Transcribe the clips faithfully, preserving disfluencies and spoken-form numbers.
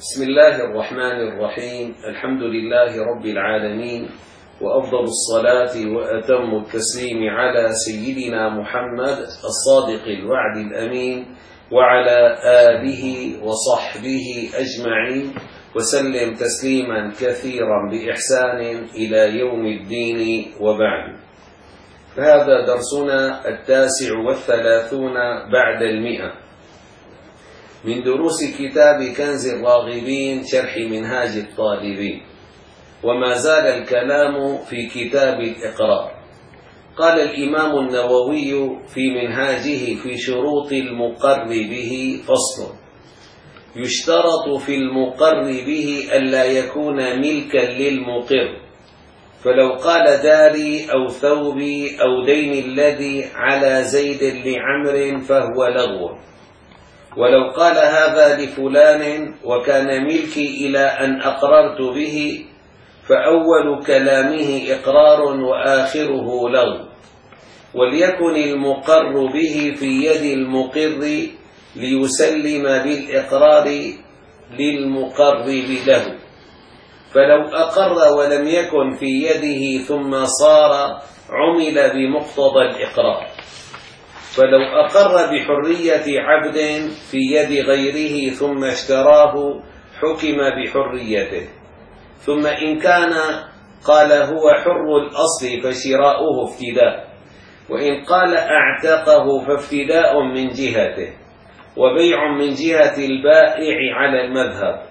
بسم الله الرحمن الرحيم. الحمد لله رب العالمين، وأفضل الصلاة وأتم التسليم على سيدنا محمد الصادق الوعد الأمين وعلى آله وصحبه أجمعين، وسلم تسليما كثيرا بإحسان إلى يوم الدين، وبعد. هذا درسنا التاسع والثلاثون بعد المئة من دروس كتاب كنز الراغبين شرح منهاج الطالبين، وما زال الكلام في كتاب الإقرار. قال الإمام النووي في منهاجه في شروط المقر به فصل: يشترط في المقر به ألا يكون ملكا للمقر، فلو قال داري أو ثوبي أو دين الذي على زيد لعمر فهو لغو، ولو قال هذا لفلان وكان ملكي إلى أن أقررت به فأول كلامه إقرار وآخره لغو، وليكن المقر به في يد المقر ليسلم بالإقرار للمقرب له، فلو أقر ولم يكن في يده ثم صار عمل بمقتضى الإقرار، فلو أقر بحرية عبد في يد غيره ثم اشتراه حكم بحريته، ثم إن كان قال هو حر الأصل فشراؤه افتداء، وإن قال أعتقه فافتداء من جهته، وبيع من جهة البائع على المذهب،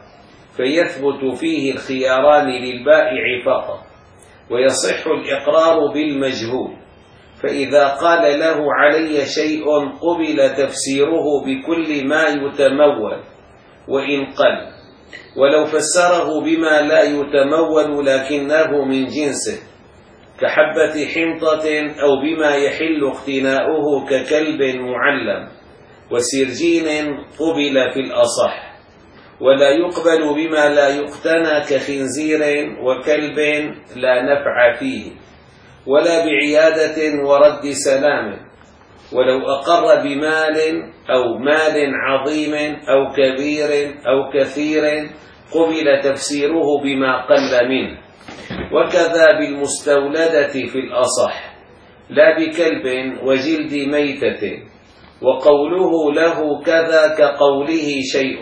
فيثبت فيه الخياران للبائع فقط، ويصح الإقرار بالمجهول. فإذا قال له علي شيء قبل تفسيره بكل ما يتمول وإن قل، ولو فسره بما لا يتمول لكنه من جنسه كحبة حنطة، أو بما يحل اقتناؤه ككلب معلم وسرجين قبل في الأصح، ولا يقبل بما لا يقتنى كخنزير وكلب لا نفع فيه، ولا بعيادة ورد سلام. ولو أقر بمال أو مال عظيم أو كبير أو كثير قبل تفسيره بما قل منه، وكذا بالمستولدة في الأصح، لا بكلب وجلد ميتة، وقوله له كذا كقوله شيء،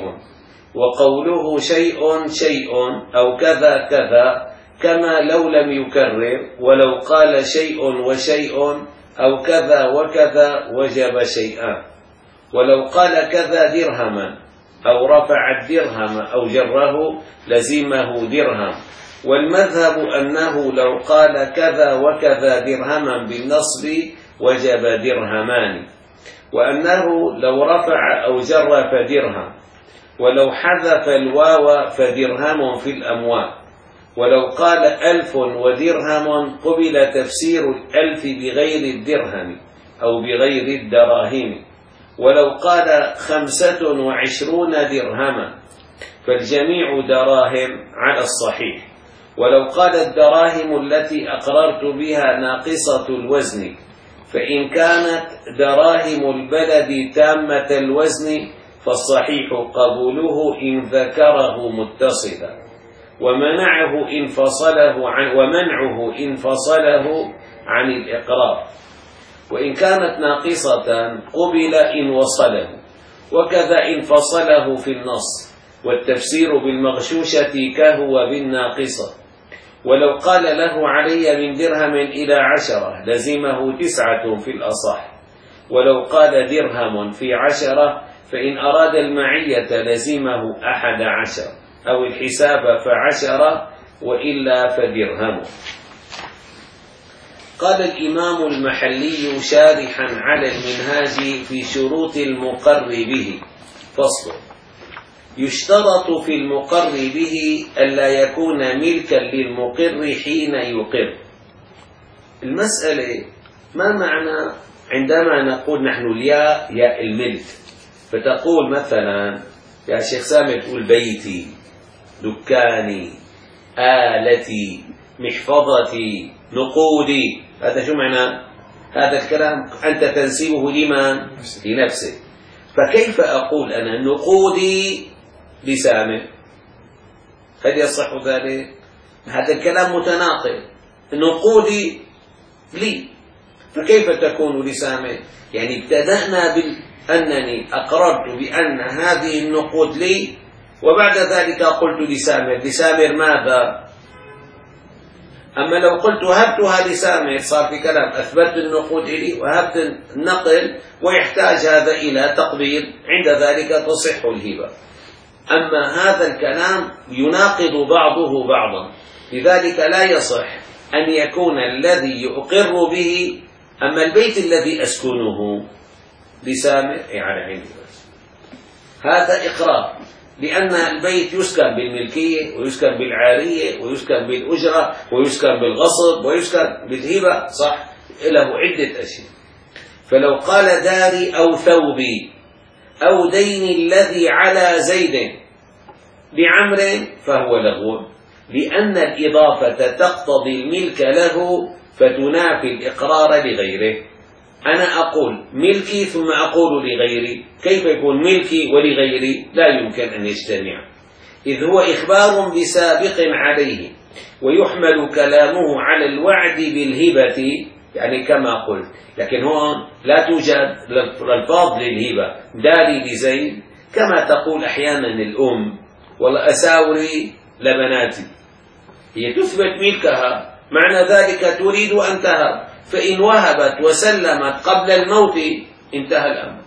وقوله شيء شيء أو كذا كذا، كما لو لم يكرر، ولو قال شيء وشيء أو كذا وكذا وجب شيئان، ولو قال كذا درهما أو رفع الدرهم أو جره لزمه درهم، والمذهب أنه لو قال كذا وكذا درهما بالنصب وجب درهمان، وأنه لو رفع أو جر فدرهم، ولو حذف الواو فدرهم في الأموال، ولو قال ألف ودرهم قبل تفسير الألف بغير الدرهم أو بغير الدراهم، ولو قال خمسة وعشرون درهما فالجميع دراهم على الصحيح، ولو قال الدراهم التي أقررت بها ناقصة الوزن، فإن كانت دراهم البلد تامة الوزن فالصحيح قبوله إن ذكره متصلا، ومنعه إن فصله عن ومنعه إن فصله عن الإقرار، وإن كانت ناقصة قبل إن وصله، وكذا إن فصله في النص، والتفسير بالمغشوشة كهو بالناقصة. ولو قال له علي من درهم إلى عشرة لزمه تسعة في الأصح، ولو قال درهم في عشرة فإن أراد المعية لزمه أحد عشر، أو الحساب فعشرة وإلا فدرهم. قال الإمام المحلي شارحا على المنهاج في شروط المقر به فصل: يشترط في المقر به ألا يكون ملكا للمقر حين يقر. المسألة ما معنى عندما نقول نحن الياء ياء الملك، فتقول مثلا يا شيخ سامي تقول بيتي، دكاني، آلتي، محفظتي، نقودي، هذا شو معنى؟ هذا الكلام أنت تنسبه لمن؟ لنفسك. فكيف أقول أنا نقودي لسامي هل يصح ذلك؟ هذا الكلام متناقض. نقودي لي، فكيف تكون لسامر؟ يعني ابتدأنا بأنني أقررت بأن هذه النقود لي، وبعد ذلك قلت لسامر. لسامر ماذا؟ أما لو قلت هبتها لسامر صار في كلام، أثبت النقود لي وهبت النقل، ويحتاج هذا إلى تقبيل، عند ذلك تصح الهبة. أما هذا الكلام يناقض بعضه بعضا، لذلك لا يصح أن يكون الذي يقر به. أما البيت الذي أسكنه لسامر يعني عندي بس، هذا إقرار، لأن البيت يسكن بالملكية ويسكن بالعارية ويسكن بالأجرة ويسكن بالغصب ويسكن بالهبة، صح؟ له عدة أشياء. فلو قال داري أو ثوبي أو دين الذي على زيد بعمر فهو لغو، لأن الإضافة تقتضي الملك له فتنافي الإقرار لغيره. أنا أقول ملكي ثم أقول لغيري، كيف يكون ملكي ولغيري؟ لا يمكن أن يجتمع، إذ هو إخبار بسابق عليه، ويحمل كلامه على الوعد بالهبة، يعني كما قلت. لكن هون لا توجد الفاظ للهبة، داري لزيد، كما تقول أحيانا الأم والله أساوري لبناتي، هي تثبت ملكها، معنى ذلك تريد أن تهب، فإن وهبت وسلمت قبل الموت انتهى الأمر.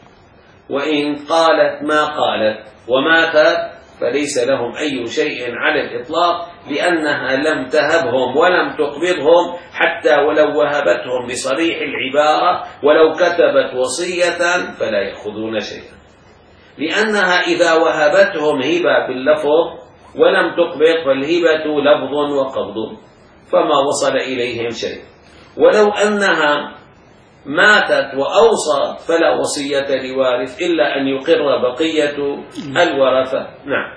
وإن قالت ما قالت وماتت فليس لهم أي شيء على الإطلاق، لأنها لم تهبهم ولم تقبضهم، حتى ولو وهبتهم بصريح العبارة، ولو كتبت وصية فلا يأخذون شيئا، لأنها إذا وهبتهم هبة باللفظ ولم تقبض فالهبة لفظ وقبض، فما وصل إليهم شيء. ولو أنها ماتت وأوصت فلا وصية لوارث إلا أن يقر بقية الورثة. نعم.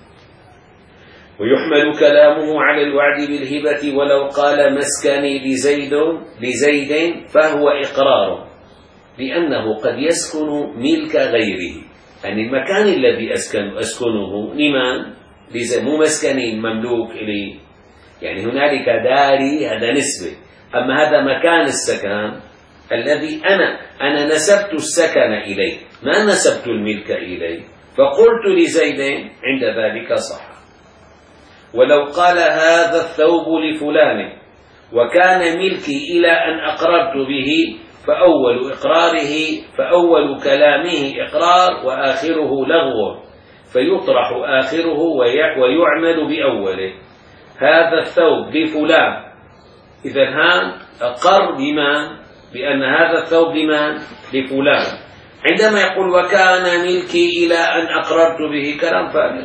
ويحمل كلامه على الوعد بالهبة، ولو قال مسكني لزيد لزيد فهو إقرار، لأنه قد يسكن ملك غيره، يعني المكان الذي أسكن أسكنه لمن؟ مو مسكني مملوك إليه، يعني هنالك داري هذا نسبة، أما هذا مكان السكن الذي أنا أنا نسبت السكن إليه، ما نسبت الملك إليه، فقلت لزيد عند ذلك صح. ولو قال هذا الثوب لفلان وكان ملكي إلى أن أقررت به، فأول إقراره فأول كلامه إقرار وآخره لغو، فيطرح آخره ويعمل بأوله. هذا الثوب لفلان، إذن ها أقر بما بأن هذا الثوب لمن؟ لفلان. عندما يقول وكان ملكي إلى أن أقررت به، كلام فارغ،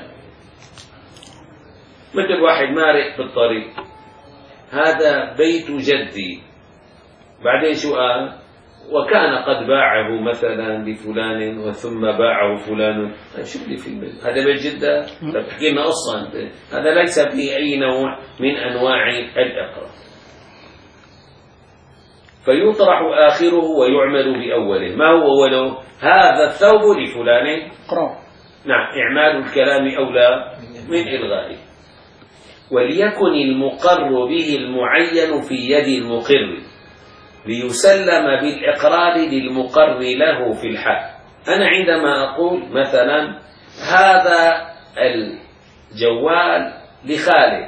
مثل واحد مارق بالطريق، هذا بيت جدي، بعدين شو قال؟ وكان قد باعه مثلا لفلان وثم باعه فلان. شو اللي في البيت؟ هذا بيت جدة؟ تحكي لنا قصة، هذا ليس فيه أي نوع من أنواع الإقرار. فيطرح آخره ويعمل بأوله. ما هو أوله؟ هذا الثوب لفلان. نعم، إعمال الكلام أولى من إلغائه. وليكن المقر به المعين في يد المقر، ليسلم بالإقرار للمقر له في الحال. أنا عندما أقول مثلا هذا الجوال لخالد،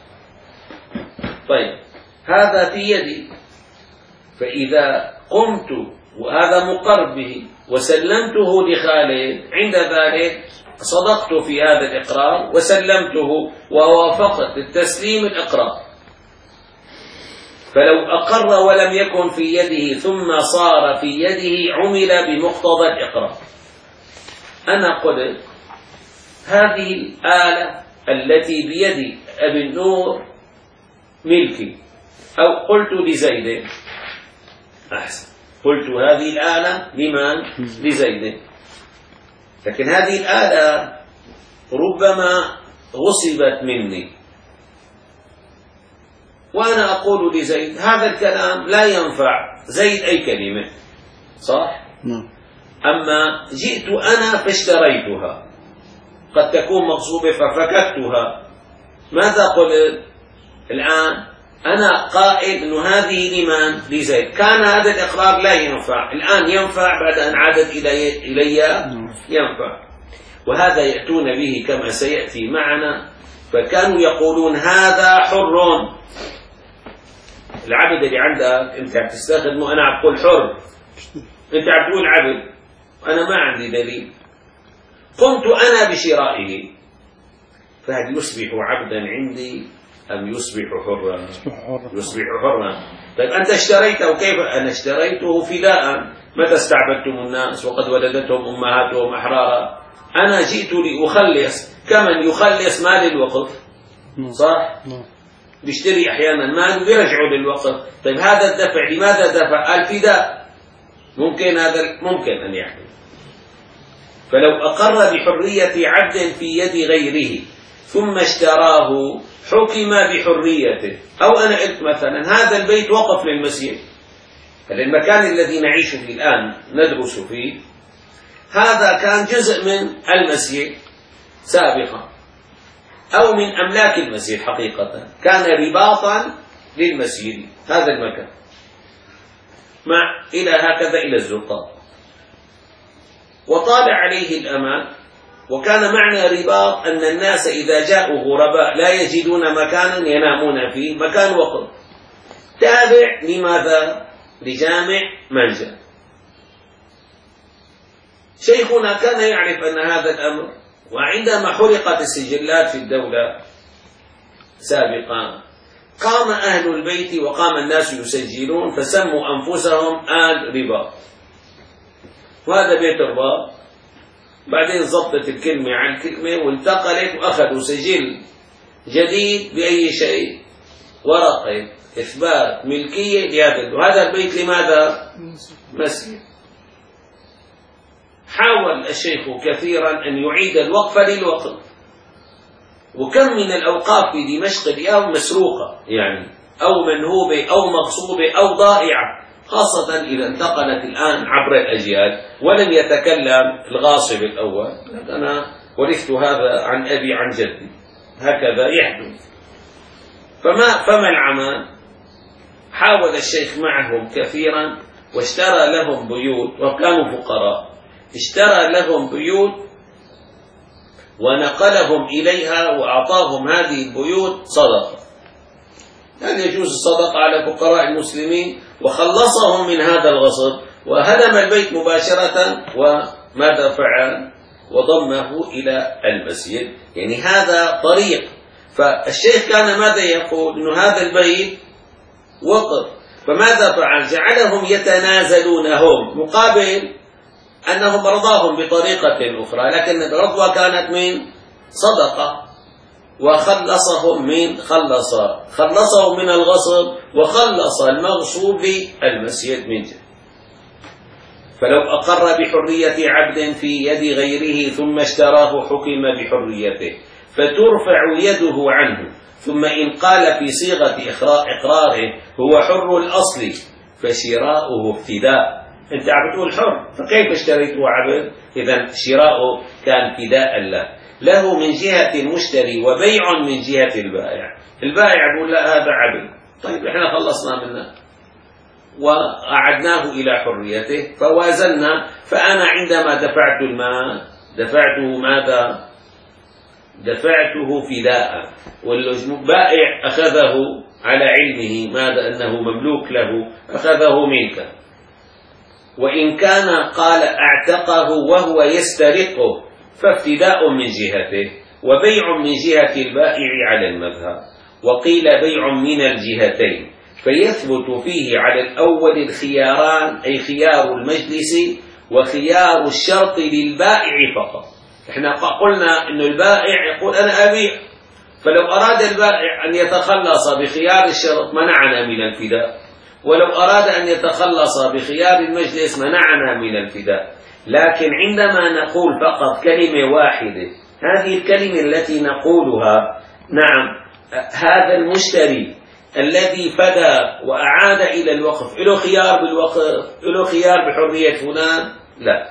طيب هذا في يدي، فإذا قمت وهذا مقر به وسلمته لخالد، عند ذلك صدقت في هذا الإقرار وسلمته ووافقت التسليم الإقرار. فلو أقر ولم يكن في يده ثم صار في يده عمل بمقتضى الإقرار. أنا قلت هذه الآلة التي بيد أبي النور ملكي، أو قلت لزيد، أحسن، قلت هذه الآلة لمن؟ لزيد، لكن هذه الآلة ربما غصبت مني، وأنا أقول لزيد هذا الكلام لا ينفع زيد أي كلمة، صح؟ أما جئت أنا فاشتريتها، قد تكون مغصوبة ففككتها ماذا قلت الآن؟ أنا قائل أنه هذه لمن؟ لزيد. كان هذا الإقرار لا ينفع، الآن ينفع بعد أن عادت إلي, إلي ينفع. وهذا يأتون به كما سيأتي معنا. فكانوا يقولون هذا حر، العبد اللي عندك أنت عم تستخدمه، أنا عم بقول حر، أنت عم تقول عبد، أنا ما عندي دليل، قمت أنا بشرائه، فهل يصبح عبدا عندي أم يصبح حرا؟ يصبح حرا. طيب أنت اشتريته، كيف؟ أنا اشتريته فداء، متى استعبدتم الناس وقد ولدتهم أمهاتهم أحرارا؟ أنا جئت لأخلص، كمن يخلص مال الوقف، صح؟ بيشتري أحيانا مال وبيرجعوا للوقف. طيب هذا الدفع لماذا دفع؟ الفداء، ممكن هذا ممكن أن يحدث. فلو أقر بحرية عبد في يد غيره ثم اشتراه حكم بحريته. أو أنا قلت مثلا هذا البيت وقف للمسجد، المكان الذي نعيش فيه الآن ندرس فيه هذا كان جزء من المسجد سابقا، أو من أملاك المسجد حقيقة، كان رباطا للمسجد هذا المكان مع إلى هكذا إلى الزقاق، وطال عليه الأمان. وكان معنى رباط أن الناس إذا جاءوا غرباء لا يجدون مكانا ينامون فيه، مكان وقف تابع لماذا؟ لجامع منزل. شيخنا كان يعرف أن هذا الأمر، وعندما حرقت السجلات في الدولة سابقا قام أهل البيت وقام الناس يسجلون، فسموا أنفسهم آل رباط، وهذا بيت الرباط. بعدين ضبطت الكلمة عن كلمة وانتقلت وأخذوا سجل جديد بأي شيء، ورقة إثبات ملكية لهذا وهذا البيت. لماذا؟ مسجد. حاول الشيخ كثيرا أن يعيد الوقف للوقف، وكم من الأوقاف في دمشق اليوم مسروقة يعني، أو منهوبة أو مغصوبة أو ضائعة، خاصة إذا انتقلت الآن عبر الأجيال. ولم يتكلم الغاصب الأول، أنا ورثت هذا عن أبي عن جدي، هكذا يحدث. فما فما العمل؟ حاول الشيخ معهم كثيرا واشترى لهم بيوت، وكانوا فقراء، اشترى لهم بيوت ونقلهم إليها وأعطاهم هذه البيوت صدقة. هل يجوز الصدقة على فقراء المسلمين؟ وخلصهم من هذا الغصب وهدم البيت مباشرة. وماذا فعل؟ وضمه إلى المسجد. يعني هذا طريق. فالشيخ كان ماذا يقول؟ إنه هذا البيت وقف، فماذا فعل؟ جعلهم يتنازلونهم مقابل أنهم رضاهم بطريقة أخرى، لكن الرضوة كانت من صدقة، وخلصهم من خلص خلصهم من الغصب وخلص المغصوب المسجد من جهة. فلو أقر بحرية عبد في يد غيره ثم اشتراه حكم بحريته، فترفع يده عنه، ثم إن قال في صيغة إقراره هو حر الأصل فشراؤه ابتداء. أنت عم تقول حر، فكيف اشتريته عبد؟ إذا شراؤه كان ابتداء له له من جهة المشتري وبيع من جهة البائع. البائع يقول لا هذا عبد، طيب احنا خلصنا منه وأعدناه إلى حريته فوازنا. فأنا عندما دفعت المال دفعته ماذا؟ دفعته فداء، والبائع أخذه على علمه ماذا؟ أنه مملوك له، أخذه منك. وإن كان قال اعتقه وهو يسترقه فافتداء من جهته وبيع من جهة البائع على المذهب. وقيل بيع من الجهتين، فيثبت فيه على الأول الخياران، أي خيار المجلس وخيار الشرط للبائع فقط. احنا قلنا إنه البائع يقول أنا أبيع، فلو أراد البائع أن يتخلص بخيار الشرط منعنا من الفداء، ولو أراد أن يتخلص بخيار المجلس منعنا من الفداء. لكن عندما نقول فقط كلمة واحدة، هذه الكلمة التي نقولها نعم هذا المشتري الذي فدى وأعاد إلى الوقف له خيار بالوقف، له خيار بحرية فلان، لا.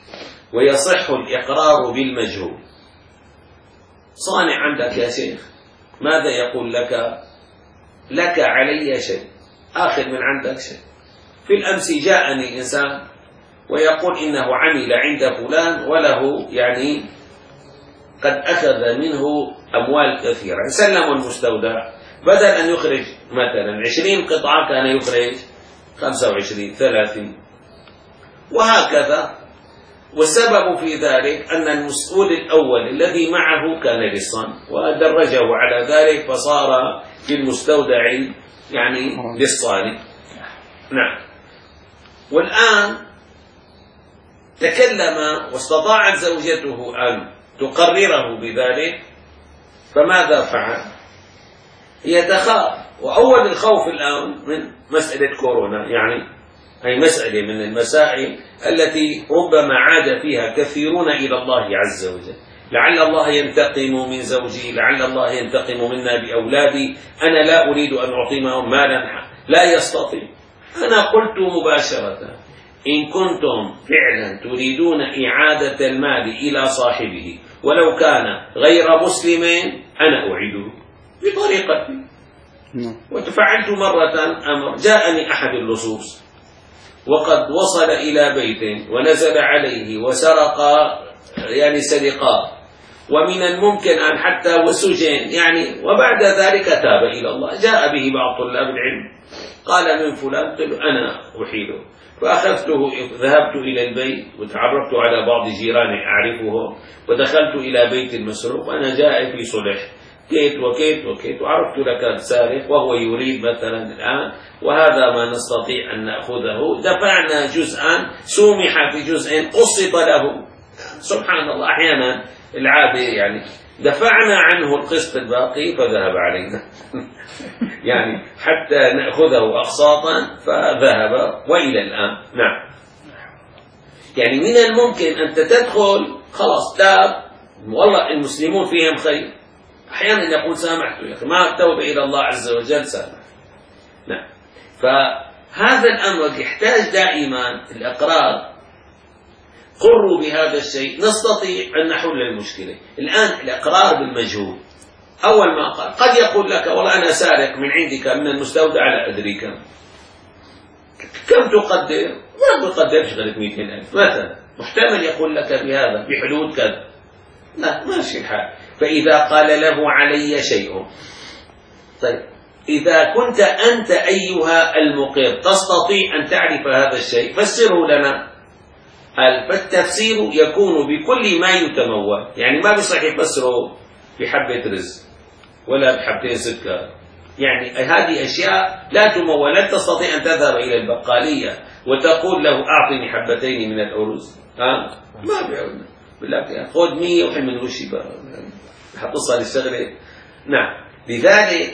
ويصح الإقرار بالمجهول. صانع عندك يا شيخ ماذا يقول لك؟ لك علي شيء، آخذ من عندك شيء. في الأمس جاءني إنسان ويقول إنه عمل عند فلان وله يعني قد أخذ منه أموال كثيرة، سلم المستودع، بدل أن يخرج مثلا عشرين قطعة كان يخرج خمسة وعشرين ثلاثين وهكذا. والسبب في ذلك أن المسؤول الأول الذي معه كان لصا ودرجه على ذلك فصار في المستودع يعني لصان. نعم. والآن تكلم واستطاعت زوجته أن تقرره بذلك، فماذا فعل؟ هي تخاف، وأول الخوف الآن من مسألة كورونا، يعني هي مسألة من المسائل التي ربما عاد فيها كثيرون إلى الله عز وجل. لعل الله ينتقم من زوجي، لعل الله ينتقم منا بأولادي، أنا لا أريد أن أعطيهم مالا لا يستطيع. أنا قلت مباشرة إن كنتم فعلا تريدون إعادة المال إلى صاحبه ولو كان غير مسلم أنا أعيده بطريقتي. وتفعلت مرة أمر، جاءني أحد اللصوص وقد وصل إلى بيت ونزل عليه وسرق يعني سرقات، ومن الممكن أن حتى وسجن يعني، وبعد ذلك تاب إلى الله. جاء به بعض طلاب العلم قال من فلان، قلت أنا أحيله، فأخذته ذهبت إلى البيت وتعرفت على بعض جيراني أعرفهم ودخلت إلى بيت المسروق وأنا جاء في صلح كيت وكيت وكيت وعرفت لك السارق وهو يريد مثلا الآن وهذا ما نستطيع أن نأخذه، دفعنا جزءا سومح في جزء قسط له. سبحان الله أحيانا العادة يعني دفعنا عنه القسط الباقي فذهب علينا يعني حتى نأخذه أقساطا فذهب وإلى الآن. نعم. يعني من الممكن أن تدخل خلاص تاب، والله المسلمون فيهم خير، أحيانا يقول سامحته يا أخي، ما التوبة إلى الله عز وجل سامح. نعم. فهذا الأمر يحتاج دائما الإقرار، قروا بهذا الشيء نستطيع أن نحل المشكلة. الآن الإقرار بالمجهول، أول ما قال قد يقول لك والله أنا سارق من عندك من المستودع لا أدري كم كم تقدر، ما بقدرش غير مئتين ألف مثلا، محتمل يقول لك بهذا بحدود كذا، لا ماشي الحال. فإذا قال له علي شيء، طيب إذا كنت أنت أيها المقر تستطيع أن تعرف هذا الشيء فسره لنا. فالتفسير يكون بكل ما يتمول، يعني ما بصح يفسره بحبة رز ولا بحبتين سكر، يعني هذه أشياء لا تمول. لا تستطيع أن تذهب إلى البقالية وتقول له أعطني حبتين من الأرز، ها ما بيعودنا بالله خذ مية وحل من وشي حتصل الشغلة. نعم. لذلك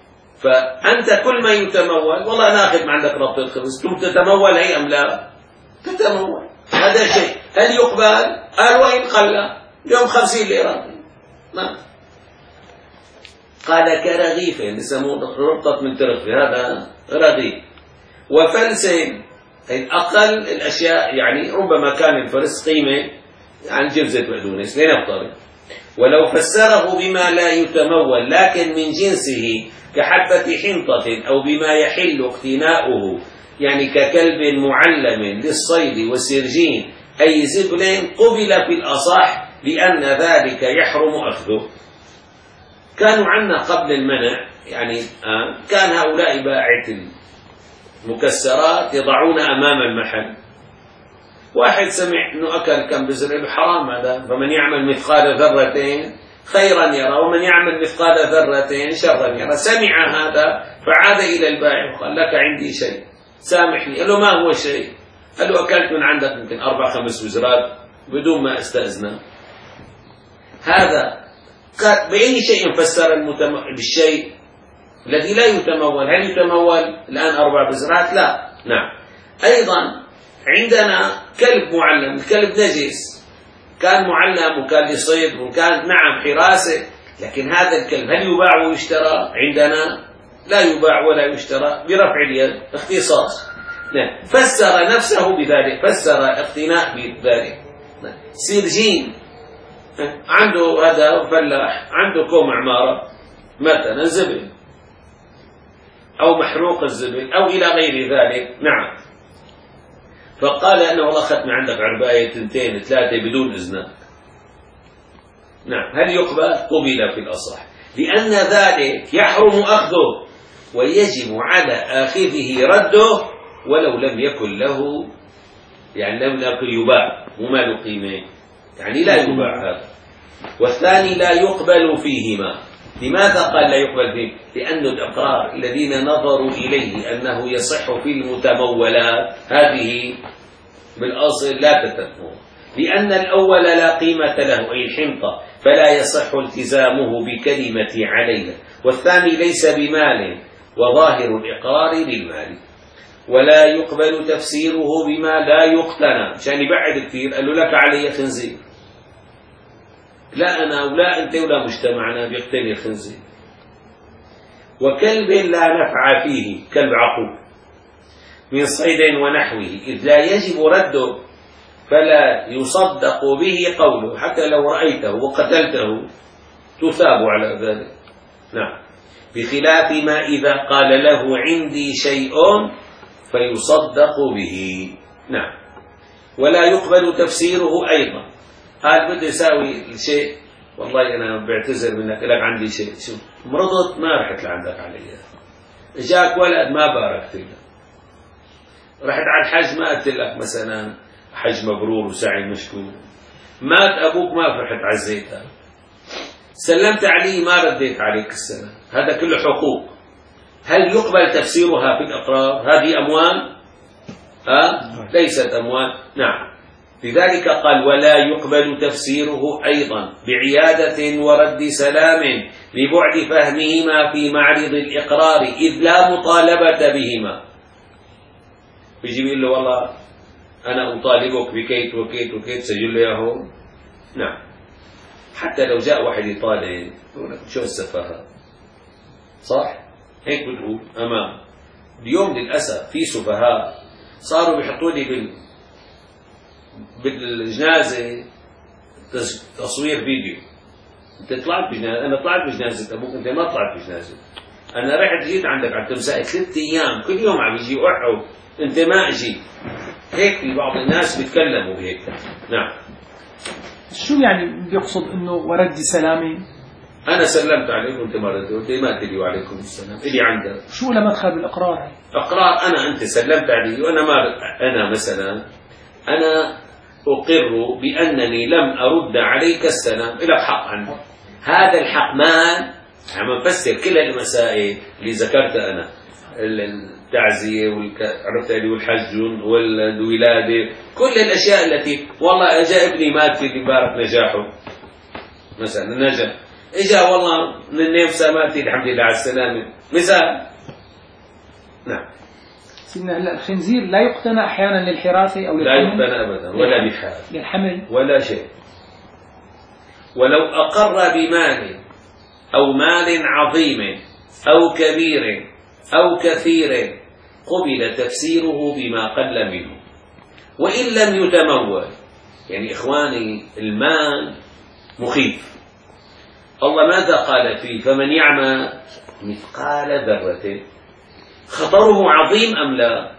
فأنت كل ما يتمول، والله ناخذ ما عندك ربط الخبز، ثم تتمول هي أم لا تتمول، هذا شيء هل يقبل؟ قال وإن قل اليوم خمسين ليرة. نعم. قال كرغيفين يسمون ربطة من ترغف، هذا رغيف. وفلسين أقل الأشياء، يعني ربما كان الفلس قيمة عن جبزة بقدونس لنفترض، ولو فسره بما لا يتمول لكن من جنسه كحبة حنطة أو بما يحل اقتناؤه، يعني ككلب معلم للصيد والسرجين أي زبل، قبل في الأصح لأن ذلك يحرم أخذه. كانوا عنا قبل المنع يعني آه كان هؤلاء بائعة المكسرات يضعون أمام المحل، واحد سمع أنه أكل كم بزر حرام هذا، فمن يعمل مثقال ذرتين خيرا يرى ومن يعمل مثقال ذرتين شرا يرى. سمع هذا فعاد إلى البائع وقال لك عندي شيء سامحني. قال له ما هو الشيء؟ قال له أكلت من عندك يمكن أربع خمس وزرات بدون ما استأذنه. هذا بأي شيء فسر المتم... بالشيء الذي لا يتمول. هل يتمول الآن أربع بزرات؟ لا. نعم. أيضا عندنا كلب معلم، الكلب نجس، كان معلم وكان يصيد وكان نعم حراسة، لكن هذا الكلب هل يباع ويشترى؟ عندنا لا يباع ولا يشترى برفع اليد اختصاص. نعم. فسر نفسه بذلك، فسر اقتناء بذلك. نعم. سيرجين عنده هذا فلاح عنده كوم عمارة مثلا زبل أو محروق الزبل أو إلى غير ذلك. نعم. فقال أنه والله أخذت من عندك عرباية تنتين ثلاثة بدون إذنك. نعم. هل يقبل؟ قبل في الأصح، لأن ذلك يحرم أخذه ويجب على آخذه رده ولو لم يكن له، يعني لم يكن يباع وما له قيمة، يعني لا يباع هذا. والثاني لا يقبل فيهما. لماذا قال لا يقبل فيه؟ لأن الإقرار الذين نظروا إليه أنه يصح في المتمولات هذه بالأصل لا تتم، لأن الأول لا قيمة له أي الحنطة، فلا يصح التزامه بكلمة علينا، والثاني ليس بمال وظاهر الإقرار للمال، ولا يقبل تفسيره بما لا يقتنى. عشان يبعد كثير قال له لك علي خنزير، لا أنا ولا أنت ولا مجتمعنا بيقتني الخنزير. وكلب لا نفع فيه كلب عقول من صيد ونحوه، إذ لا يجب رده فلا يصدق به قوله، حتى لو رأيته وقتلته تثاب على ذلك. نعم. بخلاف ما إذا قال له عندي شيء فيصدق به. نعم. ولا يقبل تفسيره أيضا. قال بدي أساوي الشيء، والله أنا بعتذر منك لك عندي شيء، شو مرضت ما رحت لعندك علي، جاك ولد ما باركت له، رحت على الحج ما قلت لك مثلا حج مبرور وسعي مشكور، مات أبوك ما فرحت عزيتها، سلمت علي ما رديت عليك السلام، هذا كله حقوق. هل يقبل تفسيرها في الإقرار؟ هذه أموال؟ أه؟ ليست أموال. نعم. لذلك قال ولا يقبل تفسيره أيضا بعيادة ورد سلام لبعد فهمهما في معرض الإقرار، إذ لا مطالبة بهما. بيجي بيقول له والله أنا أطالبك بكيت وكيت وكيت، سجل له إياه. نعم. حتى لو جاء واحد يطالب يقول لك شو السفاهة، صح؟ هيك بتقول أمام. اليوم للأسف في سفهاء صاروا بيحطوا لي بال بالجنازة تصوير فيديو، انت طلعت بجنازة، انا طلعت بجنازة ابوك، انت ما طلعت بجنازة، انا رحت جيت عندك على التمساح ثلاث ايام كل يوم عم يجي وقعوا، انت ما اجيت. هيك في بعض الناس بيتكلموا بهيك. نعم. شو يعني بيقصد انه ورد سلامي؟ انا سلمت عليك وانت ما ردت، قلت ما تدري وعليكم السلام، الي عندك. شو له مدخل بالاقرار؟ اقرار انا انت سلمت علي وانا ما انا مثلا أنا أقر بأنني لم أرد عليك السلام، لك حق عنه. هذا الحق مال، عم نفسر كل المسائل اللي ذكرتها أنا، التعزية عرفت لي والحج والولادة، كل الأشياء التي والله أجا ابني مات في بارك نجاحه مثلا نجح، إجا والله من النفسة مات الحمد لله على السلامة مثال. نعم. سيدنا هلا الخنزير لا يقتنى احيانا للحراسه او لا للحمل، لا يقتنى ابدا ولا بحال للحمل ولا شيء. ولو اقر بمال او مال عظيم او كبير او كثير قبل تفسيره بما قل منه وان لم يتمول. يعني اخواني المال مخيف، الله ماذا قال فيه؟ فمن يعمل مثقال ذرة، خطره عظيم أم لا؟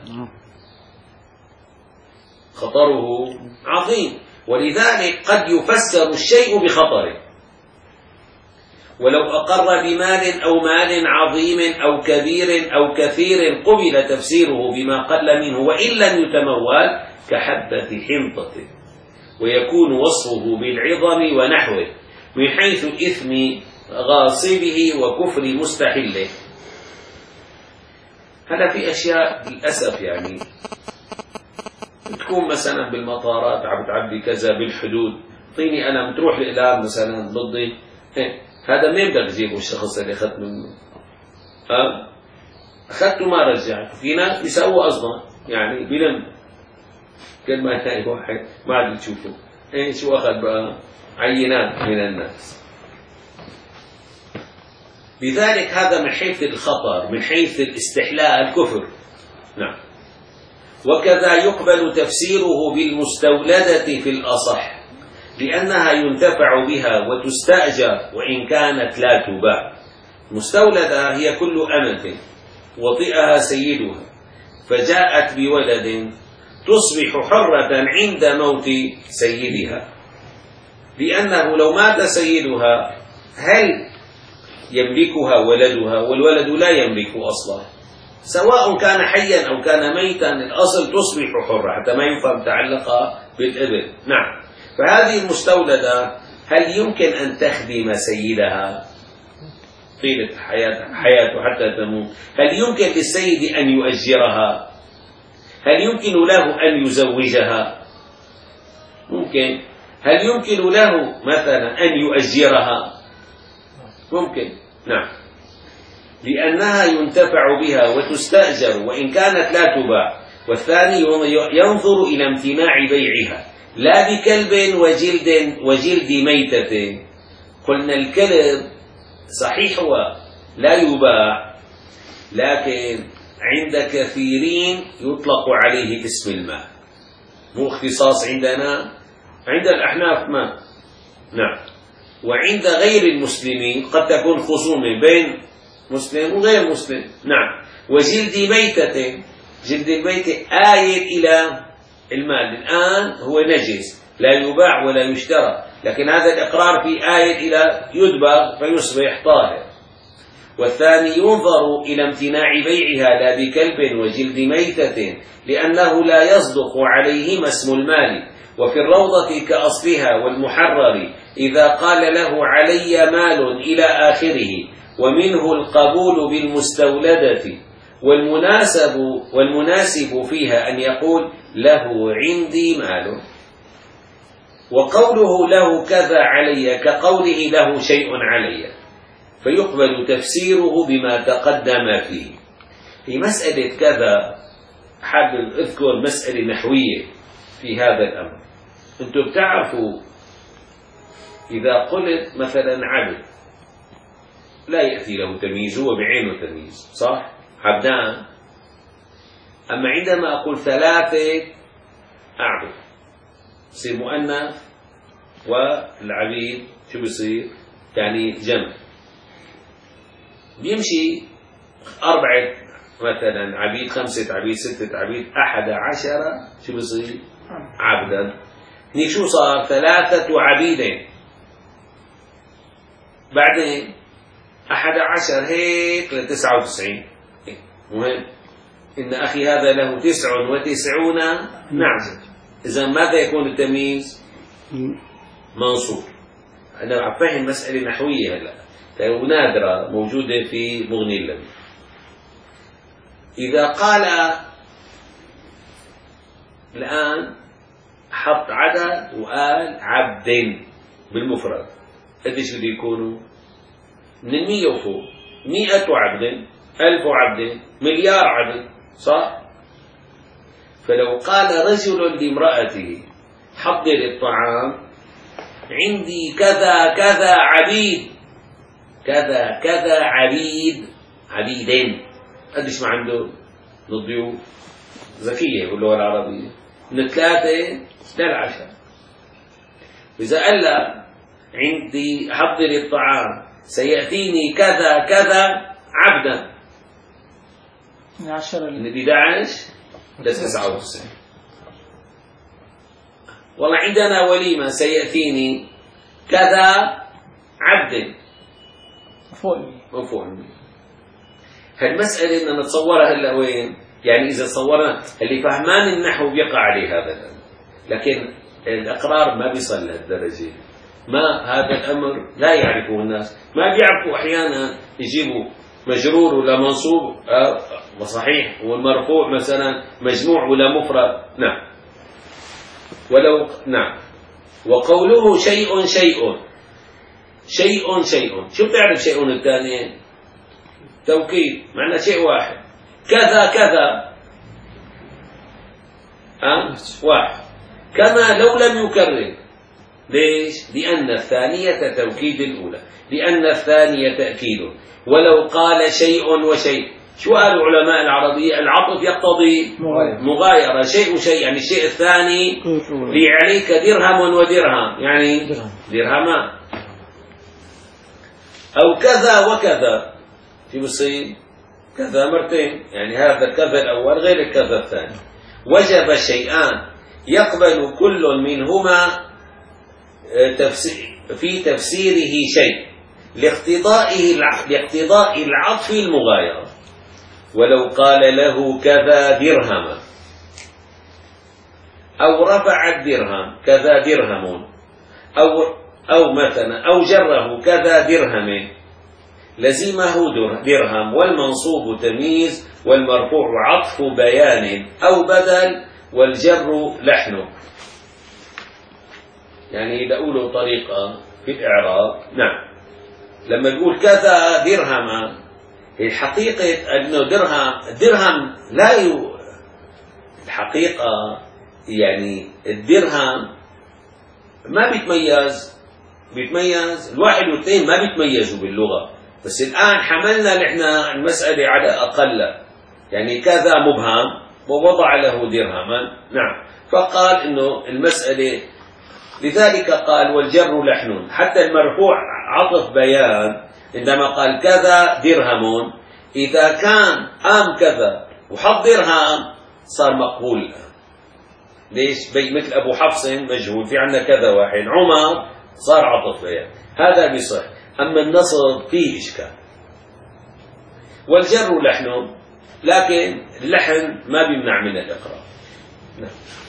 خطره عظيم، ولذلك قد يفسر الشيء بخطره. ولو أقر بمال أو مال عظيم أو كبير أو كثير قبل تفسيره بما قل منه وإن لم يتمول كحبة حنطة، ويكون وصفه بالعظم ونحوه من حيث إثم غاصبه وكفر مستحله. هذا في أشياء للأسف يعني تكون مثلا بالمطارات عم تعبي كذا بالحدود، طيني أنا بتروح الإعلام مثلا ضدي، إيه؟ هذا مين بدك تجيبه الشخص اللي أخذت منه؟ أه؟ أخذته ما رجعت. في ناس بيسووا أصلا يعني بلم كل ما يلاقي واحد ما عاد تشوفه، إيه شو أخذ بقى؟ عينات من الناس. لذلك هذا من حيث الخطر، من حيث الاستحلال كفر. نعم. وكذا يقبل تفسيره بالمستولدة في الأصح، لأنها ينتفع بها وتستأجر وإن كانت لا تباع، مستولدة هي كل أمة وطئها سيدها فجاءت بولد تصبح حرة عند موت سيدها، لأنه لو مات سيدها هل يملكها ولدها؟ والولد لا يملك أصلا، سواء كان حيا أو كان ميتا الأصل تصبح حرة حتى ما يفهم تعلق بالإبل. نعم. فهذه المستولدة هل يمكن أن تخدم سيدها طيلة حياته حياته حتى تموت؟ هل يمكن للسيد أن يؤجرها؟ هل يمكن له أن يزوجها؟ ممكن. هل يمكن له مثلا أن يؤجرها؟ ممكن. نعم. لأنها ينتفع بها وتستأجر وإن كانت لا تباع. والثاني ينظر إلى امتناع بيعها لا بكلب وجلد وجلد ميتة. قلنا الكلب صحيح هو لا يباع، لكن عند كثيرين يطلق عليه اسم الماء، مو اختصاص عندنا، عند الأحناف ما. نعم. وعند غير المسلمين قد تكون خصومة بين مسلم وغير مسلم. نعم. وجلد ميتة، جلد الميتة آية إلى المال، الآن هو نجس لا يباع ولا يشترى، لكن هذا الإقرار في آية إلى يدبغ فيصبح طاهر. والثاني ينظر إلى امتناع بيعها لا بكلب وجلد ميتة لأنه لا يصدق عليهما اسم المال. وفي الروضة كأصلها والمحرر إذا قال له علي مال إلى آخره، ومنه القبول بالمستولدة، والمناسب والمناسب فيها أن يقول له عندي مال. وقوله له كذا علي كقوله له شيء علي، فيقبل تفسيره بما تقدم فيه. في مسألة كذا حابب أذكر مسألة نحوية في هذا الأمر. أنتم بتعرفوا إذا قلت مثلا عبد لا يأتي له تمييز، هو بعينه تمييز، صح؟ عبدان. أما عندما أقول ثلاثة أعبد يصير مؤنث، والعبيد شو بيصير؟ يعني جمع. بيمشي أربعة مثلا عبيد، خمسة عبيد، ستة عبيد، أحد عشر شو بيصير؟ عبدا. هنيك شو صار؟ ثلاثة عبيدين، بعدين أحد عشر هيك لتسعة وتسعين. مهم إن أخي هذا له تسع وتسعون نعم. إذا ماذا يكون التمييز؟ منصوب. أنا عم فهم مسألة نحوية هلا ونادرة موجودة في مغني اللبن. إذا قال الآن حط عدد وقال عبدين بالمفرد، قديش بده يكونوا؟ من المية وفوق، مئة عبد، ألف عبد، مليار عبد، صح؟ فلو قال رجل لامرأته حضر الطعام عندي كذا كذا عبيد، كذا كذا عبيد، عبيدين، قديش ما عنده الضيوف؟ ذكية باللغة العربية، من ثلاثة للعشرة. إذا قال له عندي حضر الطعام سيأتيني كذا كذا عبدا، من عشرة من إحدى عشر لتسعة وتسعين. والله عندنا وليمة سيأتيني كذا عبد، فوق وفوق. هالمسألة إن نتصورها هلا وين؟ يعني إذا صورنا اللي فهمان النحو بيقع عليه هذا الأمر، لكن الإقرار ما بيصل لهالدرجة. ما هذا الأمر لا يعرفه الناس، ما بيعرفوا أحيانا يجيبوا مجرور ولا منصوب وصحيح، والمرفوع مثلا مجموع ولا مفرد. نعم. ولو نعم. وقوله شيء شيء شيء شيء، شو بتعرف شيء الثاني؟ توكيد، معنى شيء واحد. كذا كذا أه؟ واحد. كما لو لم يكرر. ليش؟ لأن الثانية توكيد الأولى، لأن الثانية تأكيد. ولو قال شيء وشيء، شو قالوا علماء العربية؟ العطف يقتضي مغايرة، شيء وشيء، يعني الشيء الثاني لي عليك درهم ودرهم، يعني درهمان. أو كذا وكذا، شو بصير؟ كذا مرتين، يعني هذا الكذا الأول غير الكذا الثاني. وجب شيئان يقبل كل منهما في تفسيره شيء لاقتضائه لاقتضاء العطف المغايرة. ولو قال له كذا درهما أو رفع الدرهم كذا درهم أو أو مثلا أو جره كذا درهم لزمه درهم، والمنصوب تمييز والمرفوع عطف بيان أو بدل والجر لحن. يعني إذا أقوله طريقة في الإعراب، نعم، لما نقول كذا درهم، هي حقيقة أنه درهم درهم لا ي... الحقيقة يعني الدرهم ما بيتميز بيتميز الواحد والاثنين ما بيتميزوا باللغة، بس الآن حملنا نحن المسألة على أقل، يعني كذا مبهم ووضع له درهما، نعم، فقال إنه المسألة، لذلك قال والجر لحن. حتى المرفوع عطف بيان عندما قال كذا درهم، إذا كان آم كذا وحط درهم صار مقبول. ليش؟ بي مثل أبو حفص مجهول، في عندنا كذا واحد، عمر صار عطف بيان، هذا بصح. أما النصب فيه إشكال. والجر لحن، لكن اللحن ما بيمنع من الإقرار. نعم.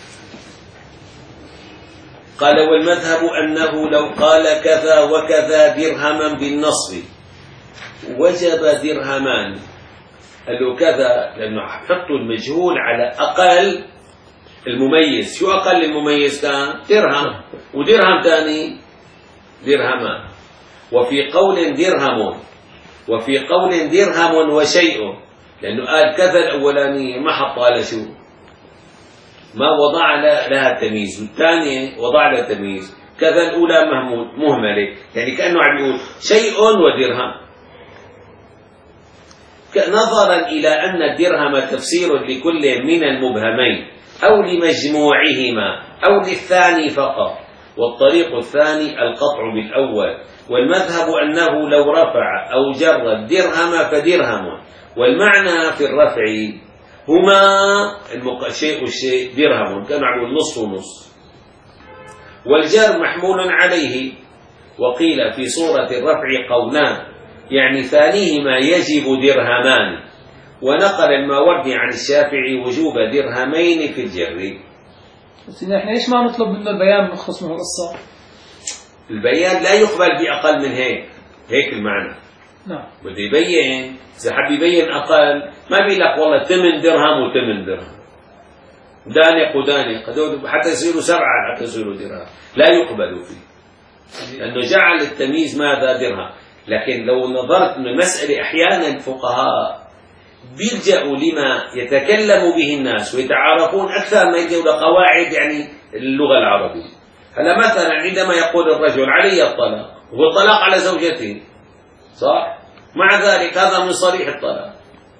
قال والمذهب أنه لو قال كذا وكذا درهما بالنصب وجب درهمان. قال له كذا لأنه حطوا المجهول على أقل المميز. شو أقل المميز كان؟ درهم، ودرهم ثاني درهمان. وفي قول درهم وفي قول درهم وشيء، لأنه قال كذا الأولاني ما حط على شو، ما وضع لها تمييز، والثانية وضع لها تمييز. كذا الأولى مهملة، يعني كأنه عم يقول شيء ودرهم، نظرا إلى أن الدرهم تفسير لكل من المبهمين أو لمجموعهما أو للثاني فقط، والطريق الثاني القطع بالأول. والمذهب أنه لو رفع أو جر الدرهم فدرهم، والمعنى في الرفع هما الشيء والشيء درهم، كانوا عم نص ونص، والجر محمول عليه. وقيل في صورة الرفع قولان، يعني ثانيهما يجب درهمان، ونقل الماوردي عن الشافعي وجوب درهمين في الجر. بس احنا ليش ما نطلب منه البيان مختص من القصة؟ البيان لا يقبل بأقل من هيك، هيك المعنى. نعم. بده يبين، إذا حب يبين أقل ما بيقول لك والله ثمن درهم وثمن درهم، دانق ودانق، هذول حتى يصيروا سبعة حتى يصيروا درهم، لا يقبلوا فيه، لأنه جعل التمييز ماذا؟ درهم. لكن لو نظرت أن المسألة أحيانا الفقهاء بيلجأوا لما يتكلم به الناس ويتعارفون أكثر ما يلجأوا لقواعد يعني اللغة العربية. هلا مثلا عندما يقول الرجل علي الطلاق، هو الطلاق على زوجته، صح؟ مع ذلك هذا من صريح الطلاق.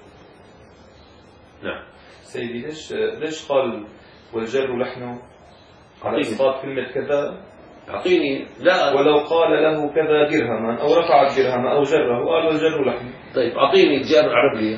نعم. سيدي ليش ليش قال والجر لحن على إسقاط كلمة كذا؟ أعطيني. لا، ولو قال له كذا درهما أو رفع الدرهم أو جره قال والجر لحن. طيب أعطيني الجر عرب لي.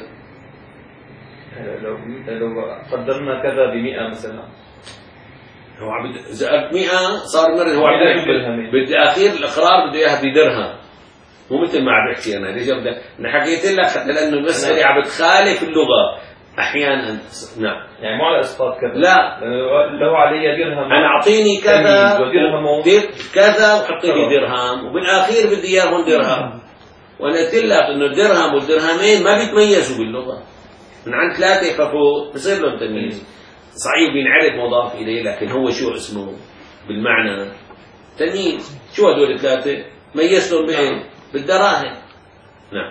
لو لو قدرنا كذا بمئة مثلا، هو عم زاد مئة صار مرة، هو عم بدي أخير الإقرار بده إياها بدرهم، مو مثل ما عم بحكي أنا. ليش بدي؟ أنا حكيت لك حتى لأنه المسألة عم بتخالف اللغة أحيانا. نعم. يعني مو على إسقاط كذا. لا، لو علي درهم أنا أعطيني كذا كذا وحط لي درهم، وبالأخير بدي إياهم درهم، وأنا قلت لك إنه الدرهم والدرهمين ما بيتميزوا باللغة، من عند ثلاثة ففوق بصير لهم تمييز. صحيح بينعرف مضاف إليه، لكن هو شو اسمه بالمعنى؟ تمييز. شو هدول الثلاثة؟ ميزتهم بإيه؟ بالدراهم. نعم.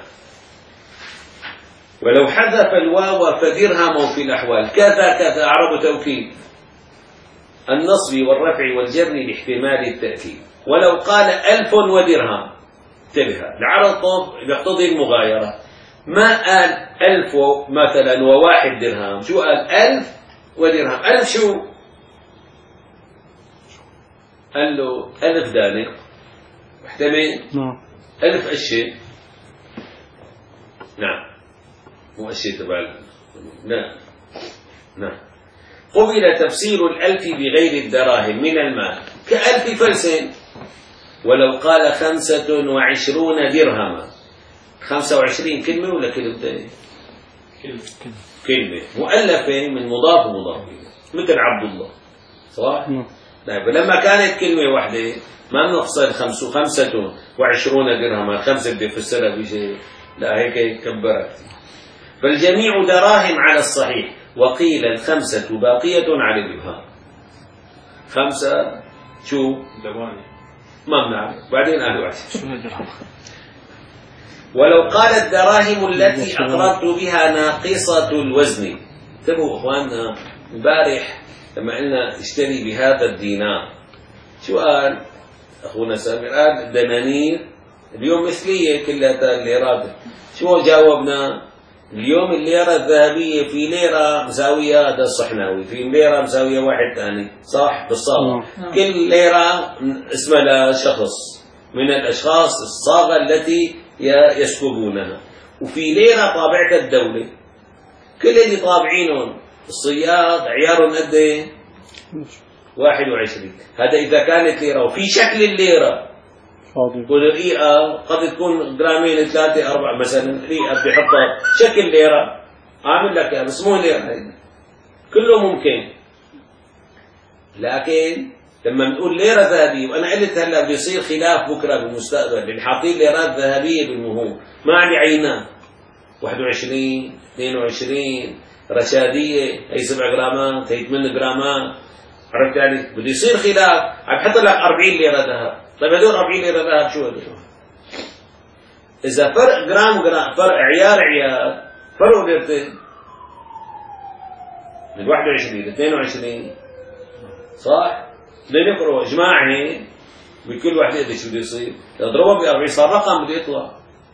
ولو حذف الواو فدرهم في الأحوال كذا كذا عرب توكيد النصب والرفع والجر لاحتمال التأكيد. ولو قال ألف ودرهم، انتبه، العرب يقتضي المغايرة، ما قال ألف مثلا وواحد درهم، شو قال؟ ألف ودرهم. ألف شو؟ قال له ألف دانق، محتمل؟ نعم. ألف أشي، نعم مؤشر تبع نعم نعم. قبل تفسير الألف بغير الدراهم من المال كألف فلس، ولو قال خمسة وعشرون درهما. خمسة وعشرين كلمة ولا كلمتين؟ كلمة مؤلفة من مضاف ومضاف مثل عبد الله، صح؟ طيب لما كانت كلمة واحدة ما بنقصد خمسة خمسة وعشرون درهما، خمسة بدي أفسرها بشيء، لا هيك كبرت. فالجميع دراهم على الصحيح، وقيل الخمسة باقية على الإبهام. خمسة شو؟ دواني ما بنعرف، بعدين أهل عشر. ولو قال الدراهم التي أقررت بها ناقصة الوزن. انتبهوا إخواننا، امبارح لما قلنا اشتري بهذا الدينار شو قال أخونا سامر؟ قال الدنانير اليوم مثلية كلها الليرات. شو جاوبنا؟ اليوم الليرة الذهبية في ليرة مساوية هذا الصحناوي، في ليرة مساوية واحد ثاني، صح؟ بالصاغة. كل ليرة اسمها لشخص من الأشخاص الصاغة التي يسكبونها، وفي ليرة طابعتها الدولة. كل اللي طابعينهم الصياد عيارهم قد ايه؟ واحد وعشرين. هذا إذا كانت ليرة، وفي شكل الليرة ورقيقة قد تكون جرامين ثلاثة أربعة مثلا، رقيقة بدي أحطها شكل ليرة عامل لك بس مو ليرة، كله ممكن. لكن لما نقول ليرة ذهبية، وأنا قلت هلا بيصير خلاف بكرة بالمستقبل، اللي حاطين ليرات ذهبية بالمهور ما عندي عينات، واحد وعشرين اثنين وعشرين رشادية، هي سبع جرامات، هي ثمان جرامات، عرفت يعني؟ بده يصير خلاف، عم بحط لك أربعين ليرة ذهب. طيب هدول أربعين ليرة ذهب شو هدول؟ إذا فرق جرام جرام، فرق عيار عيار، فرق ليرتين من واحد وعشرين ل اثنين وعشرين، صح؟ بدنا نقرأ إجماع هيك بكل واحد قد شو بده يصير؟ اضربه ب أربعين صار رقم بده يطلع.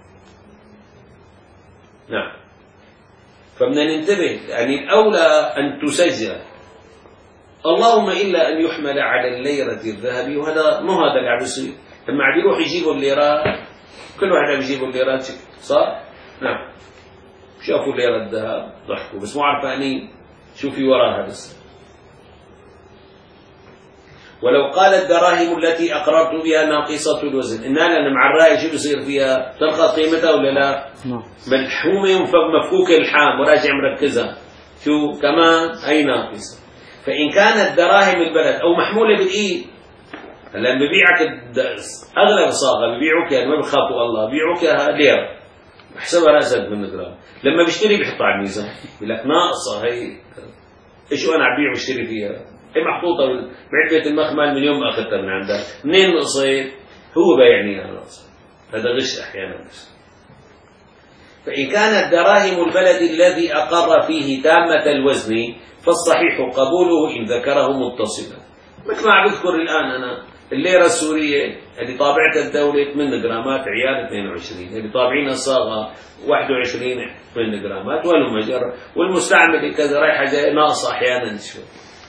نعم. فبدنا ننتبه، يعني الأولى أن تسجل، اللهم إلا أن يحمل على الليرة الذهبي، وهذا مو هذا اللي عم يصير. لما عم يروح يجيبوا الليرات كل واحد عم يجيبوا الليرات، صح؟ نعم. شافوا ليرة الذهب ضحكوا، بس مو عارفانين شو في وراها. بس ولو قال الدراهم التي أقررت بها ناقصة الوزن، إن أنا مع الرأي شو بصير فيها؟ تنقص قيمتها ولا لا؟ ملحومة ومفكوكة الحام وراجع مركزها، شو كمان هي ناقصة. فإن كانت دراهم البلد أو محمولة بالإيد، هلا ببيعك أغلب الصاغة ببيعوك يعني ما بخافوا الله، ببيعوك ليرة بحسبها راسك من جرام. لما بيشتري بيحطها على الميزان بيقول لك ناقصة هي، ايش انا عم بيع واشتري فيها؟ هي محطوطة بعلبة المخمل من يوم ما أخذتها من عندك. منين نقصت؟ هو بايعني أنا ناقصة. هذا غش أحيانا. بس فإن كانت دراهم البلد الذي أقر فيه تامة الوزن فالصحيح قبوله إن ذكره متصلا. مثل ما عم بذكر الآن أنا الليرة السورية اللي طابعتها الدولة ثمانية جرامات عيار اثنين وعشرين، اللي طابعينها الصاغة واحد وعشرين ثمانية جرامات، والمجرة والمستعمل كذا رايحة جاية ناقصة أحيانا شوي.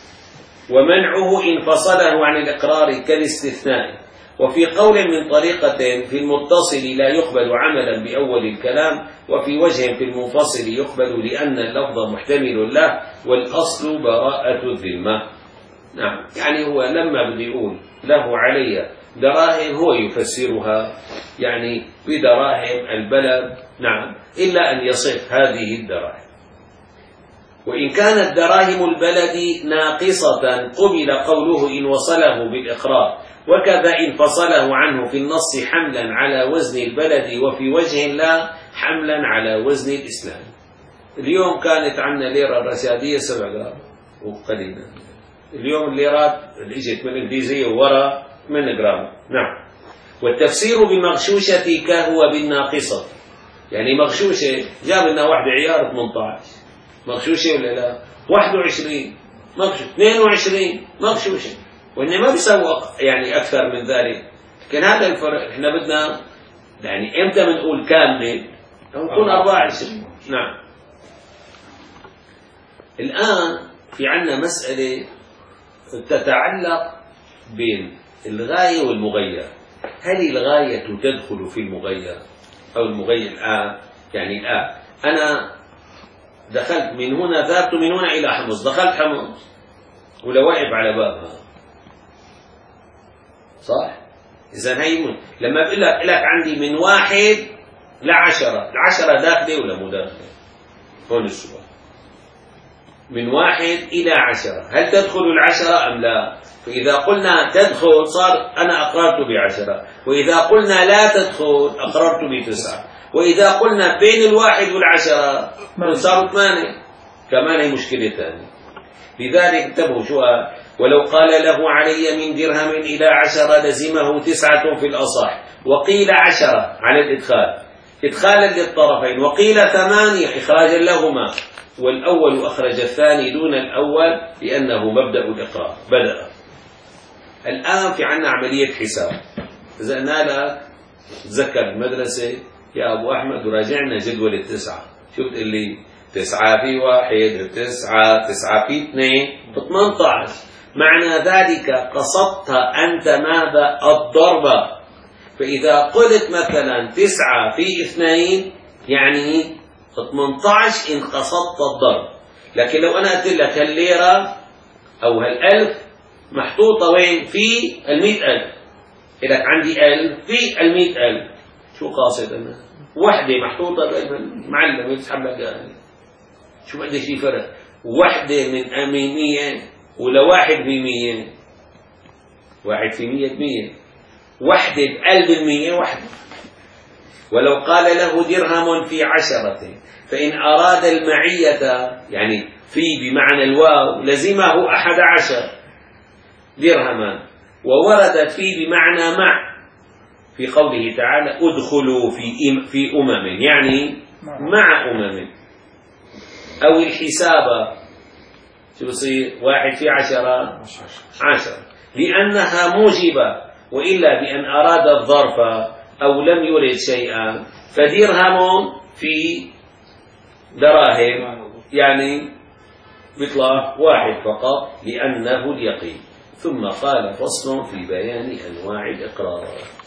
ومنعه إن فصله عن الإقرار كالاستثناء. وفي قول من طريقتين في المتصل لا يقبل عملا بأول الكلام، وفي وجه في المنفصل يقبل لأن اللفظ محتمل له والأصل براءة الذمة. نعم، يعني هو لما بده يقول له علي دراهم هو يفسرها يعني بدراهم البلد، نعم، إلا أن يصف هذه الدراهم. وإن كانت دراهم البلد ناقصة قبل قوله إن وصله بالإقرار، وكذا إن فصله عنه في النص حملا على وزن البلد وفي وجه لا حملا على وزن الإسلام. اليوم كانت عندنا ليرة رشادية سبع جرام وقليلا، اليوم الليرات اللي اجت من الإنجليزية وورا ثمانية جرام. نعم. والتفسير بمغشوشة كهو بالناقصة، يعني مغشوشة جاب لنا واحدة عيار ثمانية عشر مغشوشة ولا لا؟ واحد وعشرين مغشوشة، اثنين وعشرين مغشوشة، وإنه ما بيسوق يعني أكثر من ذلك. لكن هذا الفرق إحنا بدنا يعني إمتى بنقول كامل؟ أو نكون أربعة وعشرين. نعم. الآن في عنا مسألة تتعلق بين الغاية والمغير. هل الغاية تدخل في المغير أو المغير الآن يعني الآن أنا دخلت من هنا، ذهبت من هنا إلى حمص، دخلت حمص ولا واقف على بابها، صح؟ إذا هي من... لما بقول لك لك عندي من واحد لعشرة، العشرة داخلة ولا مو داخلة؟ هون السؤال. من واحد إلى عشرة، هل تدخل العشرة أم لا؟ فإذا قلنا تدخل صار أنا أقررت بعشرة، وإذا قلنا لا تدخل أقررت بتسعة، وإذا قلنا بين الواحد والعشرة صاروا ثمانية، كمان هي مشكلة ثانية. لذلك انتبهوا شو قال: ولو قال له علي من درهم إلى عشرة لزمه تسعة في الأصح، وقيل عشرة على الإدخال إدخالا للطرفين، وقيل ثمانية إخراجا لهما، والأول أخرج الثاني دون الأول لأنه مبدأ الإقرار بدأ. الآن في عنا عملية حساب. إذا قلنا لك تذكر المدرسة يا أبو أحمد وراجعنا جدول التسعة، شو بتقول لي؟ تسعة في واحد، تسعة، تسعة في اثنين، ثمانية عشر. معنى ذلك قصدت أنت ماذا؟ الضرب. فإذا قلت مثلا تسعة في اثنين يعني ثمانية عشر إن قصدت الضرب. لكن لو أنا قلت لك هالليرة أو هالألف محطوطة وين؟ في المئة ألف، لك عندي ألف في المئة ألف، شو قاصد أنا؟ وحدة محطوطة معلم يتحب لك، شو قديش في فرق؟ وحدة من أميمية ولا واحد بمية؟ واحد في مية بمية، وحدة بقلب المية وحدة. ولو قال له درهم في عشرة فإن أراد المعية يعني في بمعنى الواو لزمه أحد عشر درهما، ووردت في بمعنى مع في قوله تعالى ادخلوا في في أمم يعني مع أمم. أو الحساب شو بصير؟ واحد في عشرة عشرة لأنها موجبة، وإلا بأن أراد الظرف أو لم يرد شيئا فدرهم في دراهم يعني بيطلع واحد فقط لأنه اليقين. ثم قال فصل في بيان أنواع الإقرار.